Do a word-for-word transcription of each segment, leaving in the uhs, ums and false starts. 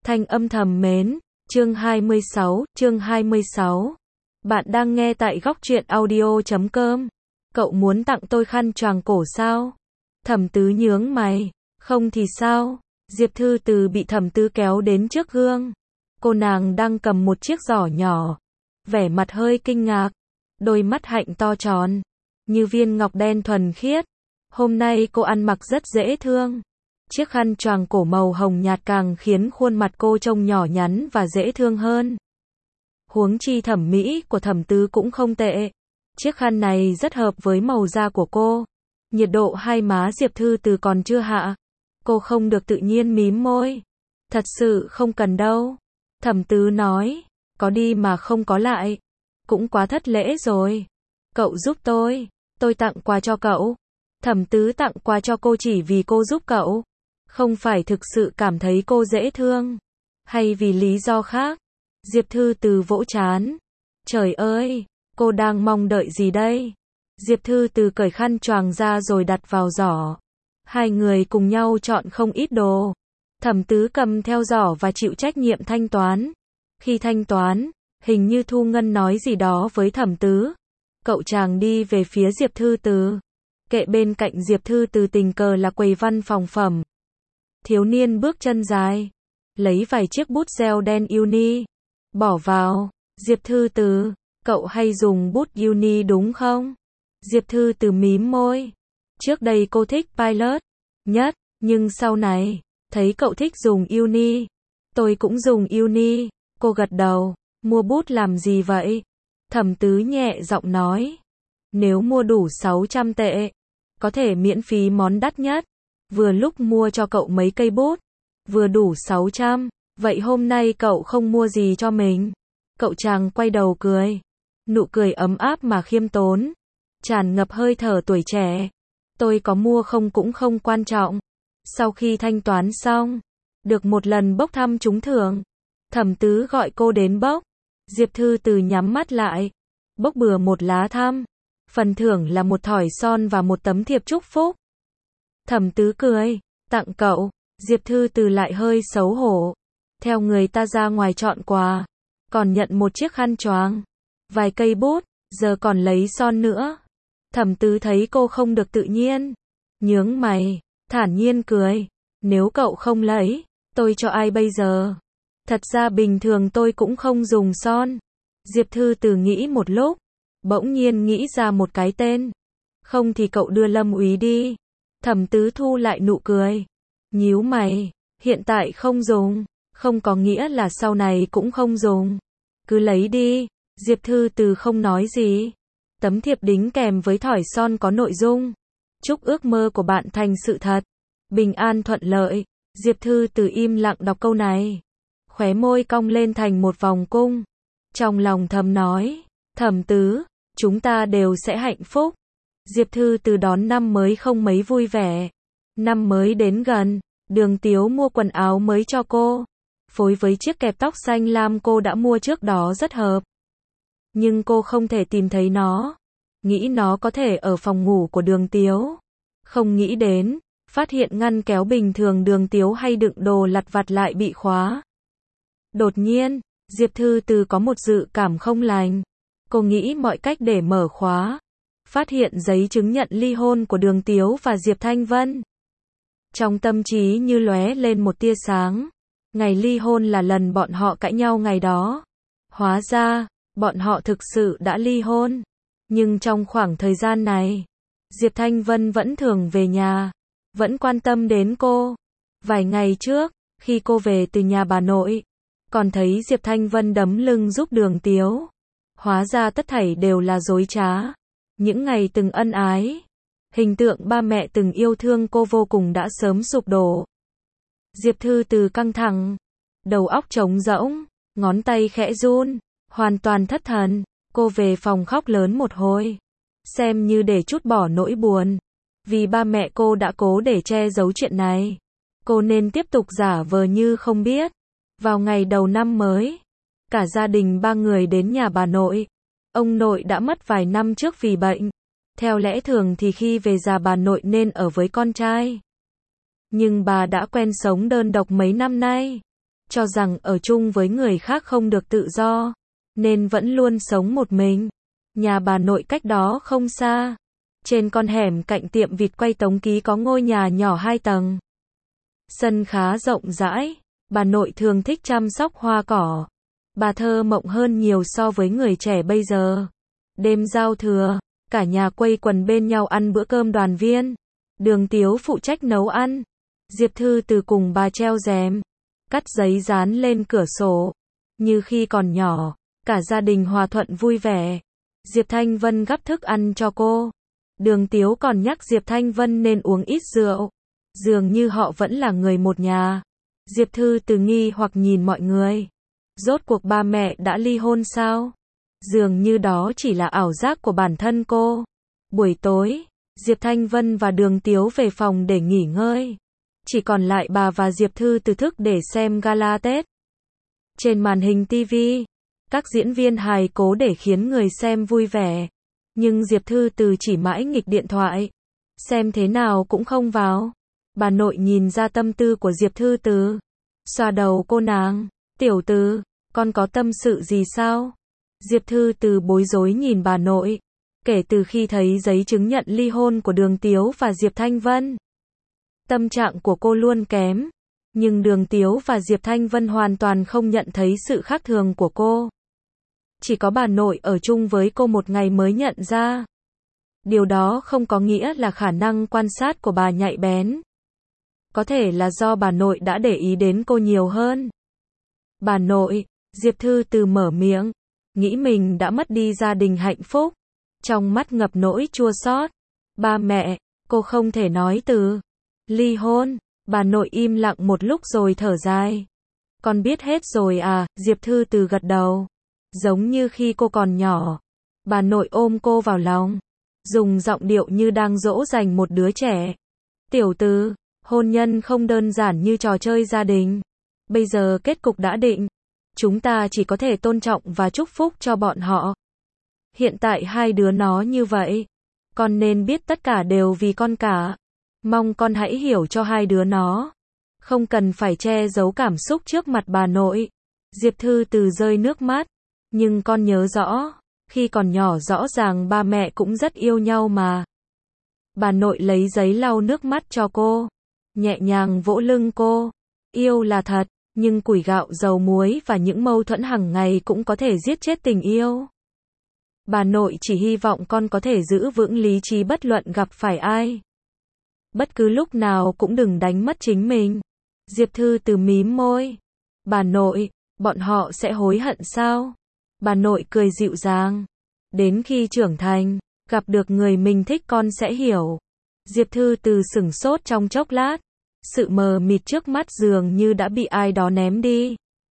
Thanh âm thầm mến, chương hai mươi sáu, chương hai mươi sáu. Bạn đang nghe tại góc truyện audio chấm com. Cậu muốn tặng tôi khăn choàng cổ sao? Thẩm Tứ nhướng mày, không thì sao? Diệp Thư Từ bị Thẩm Tứ kéo đến trước gương. Cô nàng đang cầm một chiếc giỏ nhỏ, vẻ mặt hơi kinh ngạc, đôi mắt hạnh to tròn, như viên ngọc đen thuần khiết. Hôm nay cô ăn mặc rất dễ thương. Chiếc khăn choàng cổ màu hồng nhạt càng khiến khuôn mặt cô trông nhỏ nhắn và dễ thương hơn. Huống chi thẩm mỹ của Thẩm Tứ cũng không tệ. Chiếc khăn này rất hợp với màu da của cô. Nhiệt độ hai má Diệp Thư Từ còn chưa hạ. Cô không được tự nhiên mím môi. Thật sự không cần đâu. Thẩm Tứ nói, có đi mà không có lại. Cũng quá thất lễ rồi. Cậu giúp tôi, tôi tặng quà cho cậu. Thẩm Tứ tặng quà cho cô chỉ vì cô giúp cậu. Không phải thực sự cảm thấy cô dễ thương. Hay vì lý do khác. Diệp Thư Từ vỗ trán. Trời ơi, cô đang mong đợi gì đây? Diệp Thư Từ cởi khăn choàng ra rồi đặt vào giỏ. Hai người cùng nhau chọn không ít đồ. Thẩm Tứ cầm theo giỏ và chịu trách nhiệm thanh toán. Khi thanh toán, hình như Thu Ngân nói gì đó với Thẩm Tứ. Cậu chàng đi về phía Diệp Thư Từ. Kệ bên cạnh Diệp Thư Từ tình cờ là quầy văn phòng phẩm. Thiếu niên bước chân dài, lấy vài chiếc bút gel đen uni, bỏ vào. Diệp Thư Từ, cậu hay dùng bút uni đúng không? Diệp Thư Từ mím môi. Trước đây cô thích Pilot nhất, nhưng sau này, thấy cậu thích dùng uni. Tôi cũng dùng uni. Cô gật đầu. Mua bút làm gì vậy? Thẩm Tứ nhẹ giọng nói. Nếu mua đủ sáu trăm tệ, có thể miễn phí món đắt nhất. Vừa lúc mua cho cậu mấy cây bút, vừa đủ sáu trăm, vậy hôm nay cậu không mua gì cho mình? Cậu chàng quay đầu cười, nụ cười ấm áp mà khiêm tốn, tràn ngập hơi thở tuổi trẻ. Tôi có mua không cũng không quan trọng. Sau khi thanh toán xong, được một lần bốc thăm trúng thưởng. Thẩm Tứ gọi cô đến bốc. Diệp Thư Từ nhắm mắt lại, bốc bừa một lá thăm. Phần thưởng là một thỏi son và một tấm thiệp chúc phúc. Thẩm Tứ cười, tặng cậu. Diệp Thư Từ lại hơi xấu hổ. Theo người ta ra ngoài chọn quà, còn nhận một chiếc khăn choàng, vài cây bút, giờ còn lấy son nữa. Thẩm Tứ thấy cô không được tự nhiên, nhướng mày, thản nhiên cười. Nếu cậu không lấy, tôi cho ai bây giờ? Thật ra bình thường tôi cũng không dùng son. Diệp Thư Từ nghĩ một lúc, bỗng nhiên nghĩ ra một cái tên. Không thì cậu đưa Lâm Úy đi. Thẩm Tứ thu lại nụ cười, nhíu mày, hiện tại không dùng, không có nghĩa là sau này cũng không dùng. Cứ lấy đi. Diệp Thư Từ không nói gì. Tấm thiệp đính kèm với thỏi son có nội dung: chúc ước mơ của bạn thành sự thật, bình an thuận lợi. Diệp Thư Từ im lặng đọc câu này, khóe môi cong lên thành một vòng cung. Trong lòng thầm nói, Thẩm Tứ, chúng ta đều sẽ hạnh phúc. Diệp Thư Từ đón năm mới không mấy vui vẻ. Năm mới đến gần, Đường Tiếu mua quần áo mới cho cô. Phối với chiếc kẹp tóc xanh lam cô đã mua trước đó rất hợp. Nhưng cô không thể tìm thấy nó. Nghĩ nó có thể ở phòng ngủ của Đường Tiếu. Không nghĩ đến, phát hiện ngăn kéo bình thường Đường Tiếu hay đựng đồ lặt vặt lại bị khóa. Đột nhiên, Diệp Thư Từ có một dự cảm không lành. Cô nghĩ mọi cách để mở khóa. Phát hiện giấy chứng nhận ly hôn của Đường Tiếu và Diệp Thanh Vân. Trong tâm trí như lóe lên một tia sáng. Ngày ly hôn là lần bọn họ cãi nhau ngày đó. Hóa ra, bọn họ thực sự đã ly hôn. Nhưng trong khoảng thời gian này, Diệp Thanh Vân vẫn thường về nhà, vẫn quan tâm đến cô. Vài ngày trước, khi cô về từ nhà bà nội, còn thấy Diệp Thanh Vân đấm lưng giúp Đường Tiếu. Hóa ra tất thảy đều là dối trá. Những ngày từng ân ái, hình tượng ba mẹ từng yêu thương cô vô cùng đã sớm sụp đổ. Diệp Thư Từ căng thẳng, đầu óc trống rỗng, ngón tay khẽ run, hoàn toàn thất thần. Cô về phòng khóc lớn một hồi, xem như để trút bỏ nỗi buồn. Vì ba mẹ cô đã cố để che giấu chuyện này, cô nên tiếp tục giả vờ như không biết. Vào ngày đầu năm mới, cả gia đình ba người đến nhà bà nội. Ông nội đã mất vài năm trước vì bệnh. Theo lẽ thường thì khi về già bà nội nên ở với con trai. Nhưng bà đã quen sống đơn độc mấy năm nay. cho rằng ở chung với người khác không được tự do, nên vẫn luôn sống một mình. Nhà bà nội cách đó không xa. Trên con hẻm cạnh tiệm vịt quay Tống Ký có ngôi nhà nhỏ hai tầng. Sân khá rộng rãi, bà nội thường thích chăm sóc hoa cỏ. Bà thơ mộng hơn nhiều so với người trẻ bây giờ. Đêm giao thừa, cả nhà quây quần bên nhau ăn bữa cơm đoàn viên. Đường Tiếu phụ trách nấu ăn. Diệp Thư Từ cùng bà treo rèm, cắt giấy dán lên cửa sổ. Như khi còn nhỏ, cả gia đình hòa thuận vui vẻ. Diệp Thanh Vân gắp thức ăn cho cô. Đường Tiếu còn nhắc Diệp Thanh Vân nên uống ít rượu. Dường như họ vẫn là người một nhà. Diệp Thư Từ nghi hoặc nhìn mọi người. Rốt cuộc ba mẹ đã ly hôn sao? Dường như đó chỉ là ảo giác của bản thân cô. Buổi tối, Diệp Thanh Vân và Đường Tiếu về phòng để nghỉ ngơi. Chỉ còn lại bà và Diệp Thư Từ thức để xem gala Tết. Trên màn hình ti vi, các diễn viên hài cố để khiến người xem vui vẻ. Nhưng Diệp Thư Từ chỉ mãi nghịch điện thoại. Xem thế nào cũng không vào. Bà nội nhìn ra tâm tư của Diệp Thư Từ. Xoa đầu cô nàng. Tiểu Từ, con có tâm sự gì sao? Diệp Thư Từ bối rối nhìn bà nội. Kể từ khi thấy giấy chứng nhận ly hôn của Đường Tiếu và Diệp Thanh Vân, tâm trạng của cô luôn kém. Nhưng Đường Tiếu và Diệp Thanh Vân hoàn toàn không nhận thấy sự khác thường của cô. Chỉ có bà nội ở chung với cô một ngày mới nhận ra. Điều đó không có nghĩa là khả năng quan sát của bà nhạy bén. Có thể là do bà nội đã để ý đến cô nhiều hơn. Bà nội, Diệp Thư Từ mở miệng, nghĩ mình đã mất đi gia đình hạnh phúc. Trong mắt ngập nỗi chua xót. Ba mẹ, cô không thể nói từ ly hôn. Bà nội im lặng một lúc rồi thở dài. Con biết hết rồi à? Diệp Thư Từ gật đầu. Giống như khi cô còn nhỏ. Bà nội ôm cô vào lòng, dùng giọng điệu như đang dỗ dành một đứa trẻ. Tiểu Từ, hôn nhân không đơn giản như trò chơi gia đình. Bây giờ kết cục đã định. Chúng ta chỉ có thể tôn trọng và chúc phúc cho bọn họ. Hiện tại hai đứa nó như vậy. Con nên biết tất cả đều vì con cả. Mong con hãy hiểu cho hai đứa nó. Không cần phải che giấu cảm xúc trước mặt bà nội. Diệp Thư Từ rơi nước mắt. Nhưng con nhớ rõ, khi còn nhỏ rõ ràng ba mẹ cũng rất yêu nhau mà. Bà nội lấy giấy lau nước mắt cho cô. Nhẹ nhàng vỗ lưng cô. Yêu là thật, nhưng củi gạo dầu muối và những mâu thuẫn hàng ngày cũng có thể giết chết tình yêu. Bà nội chỉ hy vọng con có thể giữ vững lý trí bất luận gặp phải ai. Bất cứ lúc nào cũng đừng đánh mất chính mình. Diệp Thư Từ mím môi. Bà nội, bọn họ sẽ hối hận sao? Bà nội cười dịu dàng. Đến khi trưởng thành, gặp được người mình thích con sẽ hiểu. Diệp Thư Từ sửng sốt trong chốc lát. Sự mờ mịt trước mắt dường như đã bị ai đó ném đi.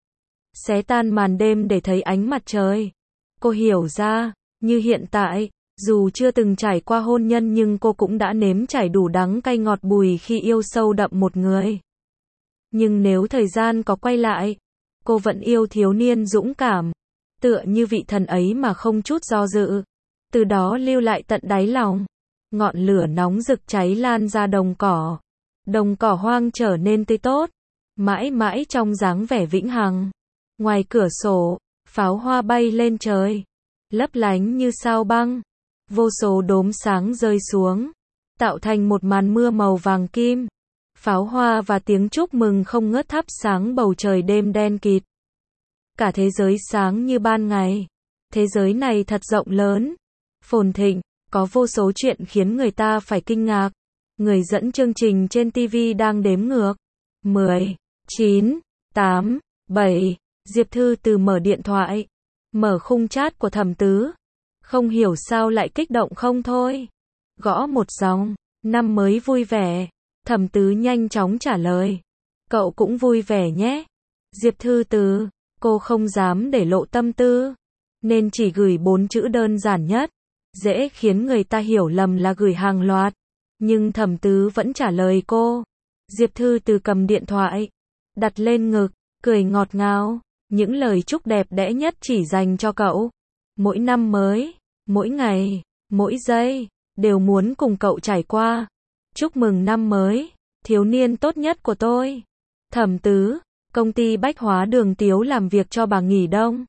Xé tan màn đêm để thấy ánh mặt trời. Cô hiểu ra, như hiện tại, dù chưa từng trải qua hôn nhân nhưng cô cũng đã nếm trải đủ đắng cay ngọt bùi khi yêu sâu đậm một người. Nhưng nếu thời gian có quay lại, cô vẫn yêu thiếu niên dũng cảm, tựa như vị thần ấy mà không chút do dự. Từ đó lưu lại tận đáy lòng. Ngọn lửa nóng rực cháy lan ra đồng cỏ. Đồng cỏ hoang trở nên tươi tốt, mãi mãi trong dáng vẻ vĩnh hằng. Ngoài cửa sổ, pháo hoa bay lên trời, lấp lánh như sao băng. Vô số đốm sáng rơi xuống, tạo thành một màn mưa màu vàng kim. Pháo hoa và tiếng chúc mừng không ngớt thắp sáng bầu trời đêm đen kịt. Cả thế giới sáng như ban ngày. Thế giới này thật rộng lớn, phồn thịnh, có vô số chuyện khiến người ta phải kinh ngạc. Người dẫn chương trình trên ti vi đang đếm ngược. mười, chín, tám, bảy. Diệp Thư Từ mở điện thoại, mở khung chat của Thẩm Tứ. Không hiểu sao lại kích động không thôi. Gõ một dòng, năm mới vui vẻ. Thẩm Tứ nhanh chóng trả lời. Cậu cũng vui vẻ nhé. Diệp Thư Từ, cô không dám để lộ tâm tư, nên chỉ gửi bốn chữ đơn giản nhất. Dễ khiến người ta hiểu lầm là gửi hàng loạt. Nhưng Thẩm Tứ vẫn trả lời cô. Diệp Thư Từ cầm điện thoại, đặt lên ngực, cười ngọt ngào. Những lời chúc đẹp đẽ nhất chỉ dành cho cậu. Mỗi năm mới, mỗi ngày, mỗi giây, đều muốn cùng cậu trải qua. Chúc mừng năm mới, thiếu niên tốt nhất của tôi. Thẩm Tứ, Công ty bách hóa Đường Tiếu làm việc cho bà nghỉ đông.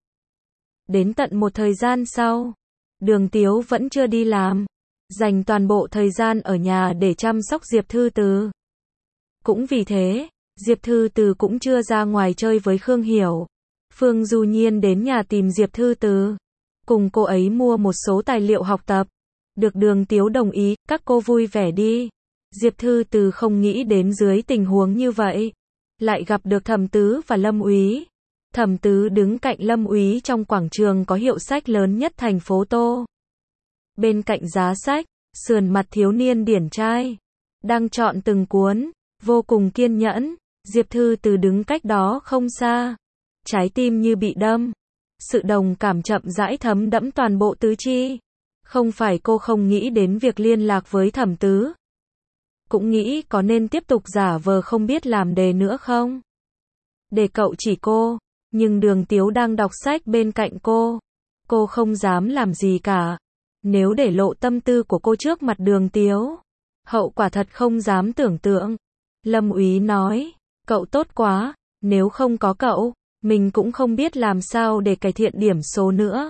Đến tận một thời gian sau, Đường Tiếu vẫn chưa đi làm, dành toàn bộ thời gian ở nhà để chăm sóc Diệp Thư Từ. Cũng vì thế, Diệp Thư Từ cũng chưa ra ngoài chơi với Khương Hiểu. Phương Du Nhiên đến nhà tìm Diệp Thư Từ, cùng cô ấy mua một số tài liệu học tập. Được Đường Tiếu đồng ý, các cô vui vẻ đi. Diệp Thư Từ không nghĩ đến dưới tình huống như vậy, lại gặp được Thẩm Tứ và Lâm Úy. Thẩm Tứ đứng cạnh Lâm Úy trong quảng trường có hiệu sách lớn nhất thành phố Tô. Bên cạnh giá sách, sườn mặt thiếu niên điển trai, đang chọn từng cuốn, vô cùng kiên nhẫn. Diệp Thư Từ đứng cách đó không xa, trái tim như bị đâm. Sự đồng cảm chậm rãi thấm đẫm toàn bộ tứ chi. Không phải cô không nghĩ đến việc liên lạc với Thẩm Tứ, cũng nghĩ có nên tiếp tục giả vờ không biết làm đề nữa không? Để cậu chỉ cô, nhưng Đường Tiếu đang đọc sách bên cạnh cô. Cô không dám làm gì cả. Nếu để lộ tâm tư của cô trước mặt Đường Tiếu, hậu quả thật không dám tưởng tượng. Lâm Úy nói, cậu tốt quá, nếu không có cậu, mình cũng không biết làm sao để cải thiện điểm số nữa.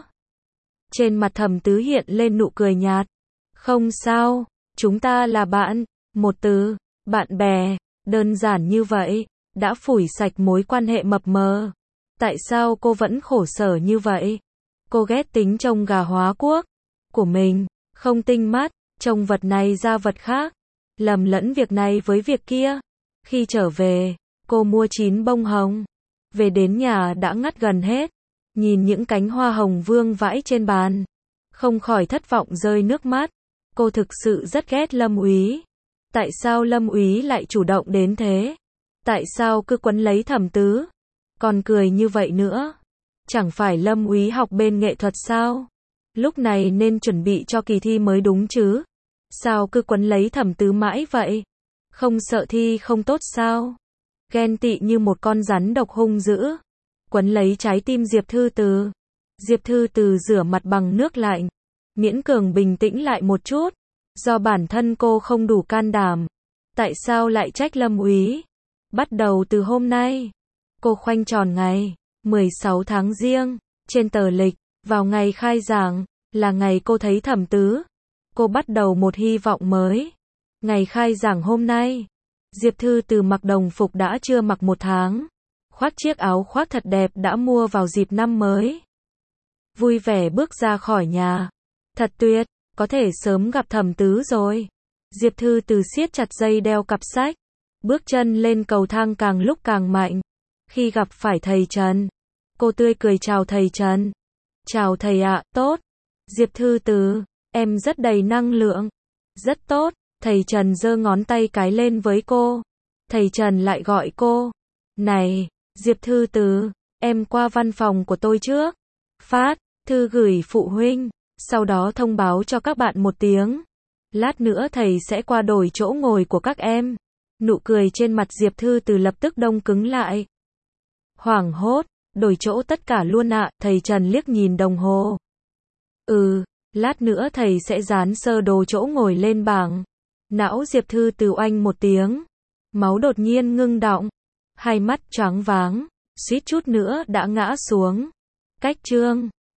Trên mặt Thẩm Tứ hiện lên nụ cười nhạt. Không sao, chúng ta là bạn. Một từ, bạn bè, đơn giản như vậy, đã phủi sạch mối quan hệ mập mờ. Tại sao cô vẫn khổ sở như vậy? Cô ghét tính trông gà hóa quốc của mình, không tinh mắt, trông vật này ra vật khác, lầm lẫn việc này với việc kia. Khi trở về, cô mua chín bông hồng. Về đến nhà đã ngắt gần hết. Nhìn những cánh hoa hồng vương vãi trên bàn, không khỏi thất vọng rơi nước mắt. Cô thực sự rất ghét Lâm Úy. Tại sao Lâm Úy lại chủ động đến thế? Tại sao cứ quấn lấy Thẩm Tứ? Còn cười như vậy nữa. Chẳng phải Lâm Úy học bên nghệ thuật sao? Lúc này nên chuẩn bị cho kỳ thi mới đúng chứ? Sao cứ quấn lấy Thẩm Tứ mãi vậy? Không sợ thi không tốt sao? Ghen tị như một con rắn độc hung dữ, quấn lấy trái tim Diệp Thư Từ. Diệp Thư Từ rửa mặt bằng nước lạnh, miễn cường bình tĩnh lại một chút. Do bản thân cô không đủ can đảm. Tại sao lại trách Lâm Úy? Bắt đầu từ hôm nay, cô khoanh tròn ngày mười sáu tháng Giêng trên tờ lịch, vào ngày khai giảng, là ngày cô thấy Thẩm Tứ. Cô bắt đầu một hy vọng mới. Ngày khai giảng hôm nay, Diệp Thư Từ mặc đồng phục đã chưa mặc một tháng, khoác chiếc áo khoác thật đẹp đã mua vào dịp năm mới. Vui vẻ bước ra khỏi nhà. Thật tuyệt, có thể sớm gặp Thẩm Tứ rồi. Diệp Thư Từ siết chặt dây đeo cặp sách, bước chân lên cầu thang càng lúc càng mạnh. Khi gặp phải thầy Trần, cô tươi cười chào thầy Trần. Chào thầy ạ, tốt. Diệp Thư Từ, em rất đầy năng lượng. Rất tốt. Thầy Trần giơ ngón tay cái lên với cô. Thầy Trần lại gọi cô. Này, Diệp Thư Từ, em qua văn phòng của tôi trước. Phát thư gửi phụ huynh, sau đó thông báo cho các bạn một tiếng. Lát nữa thầy sẽ qua đổi chỗ ngồi của các em. Nụ cười trên mặt Diệp Thư Từ lập tức đông cứng lại. Hoảng hốt, đổi chỗ tất cả luôn ạ, thầy Trần liếc nhìn đồng hồ. Ừ, lát nữa thầy sẽ dán sơ đồ chỗ ngồi lên bảng. Não Diệp Thư Từ oanh một tiếng. Máu đột nhiên ngưng đọng. Hai mắt choáng váng, suýt chút nữa đã ngã xuống. Cách chương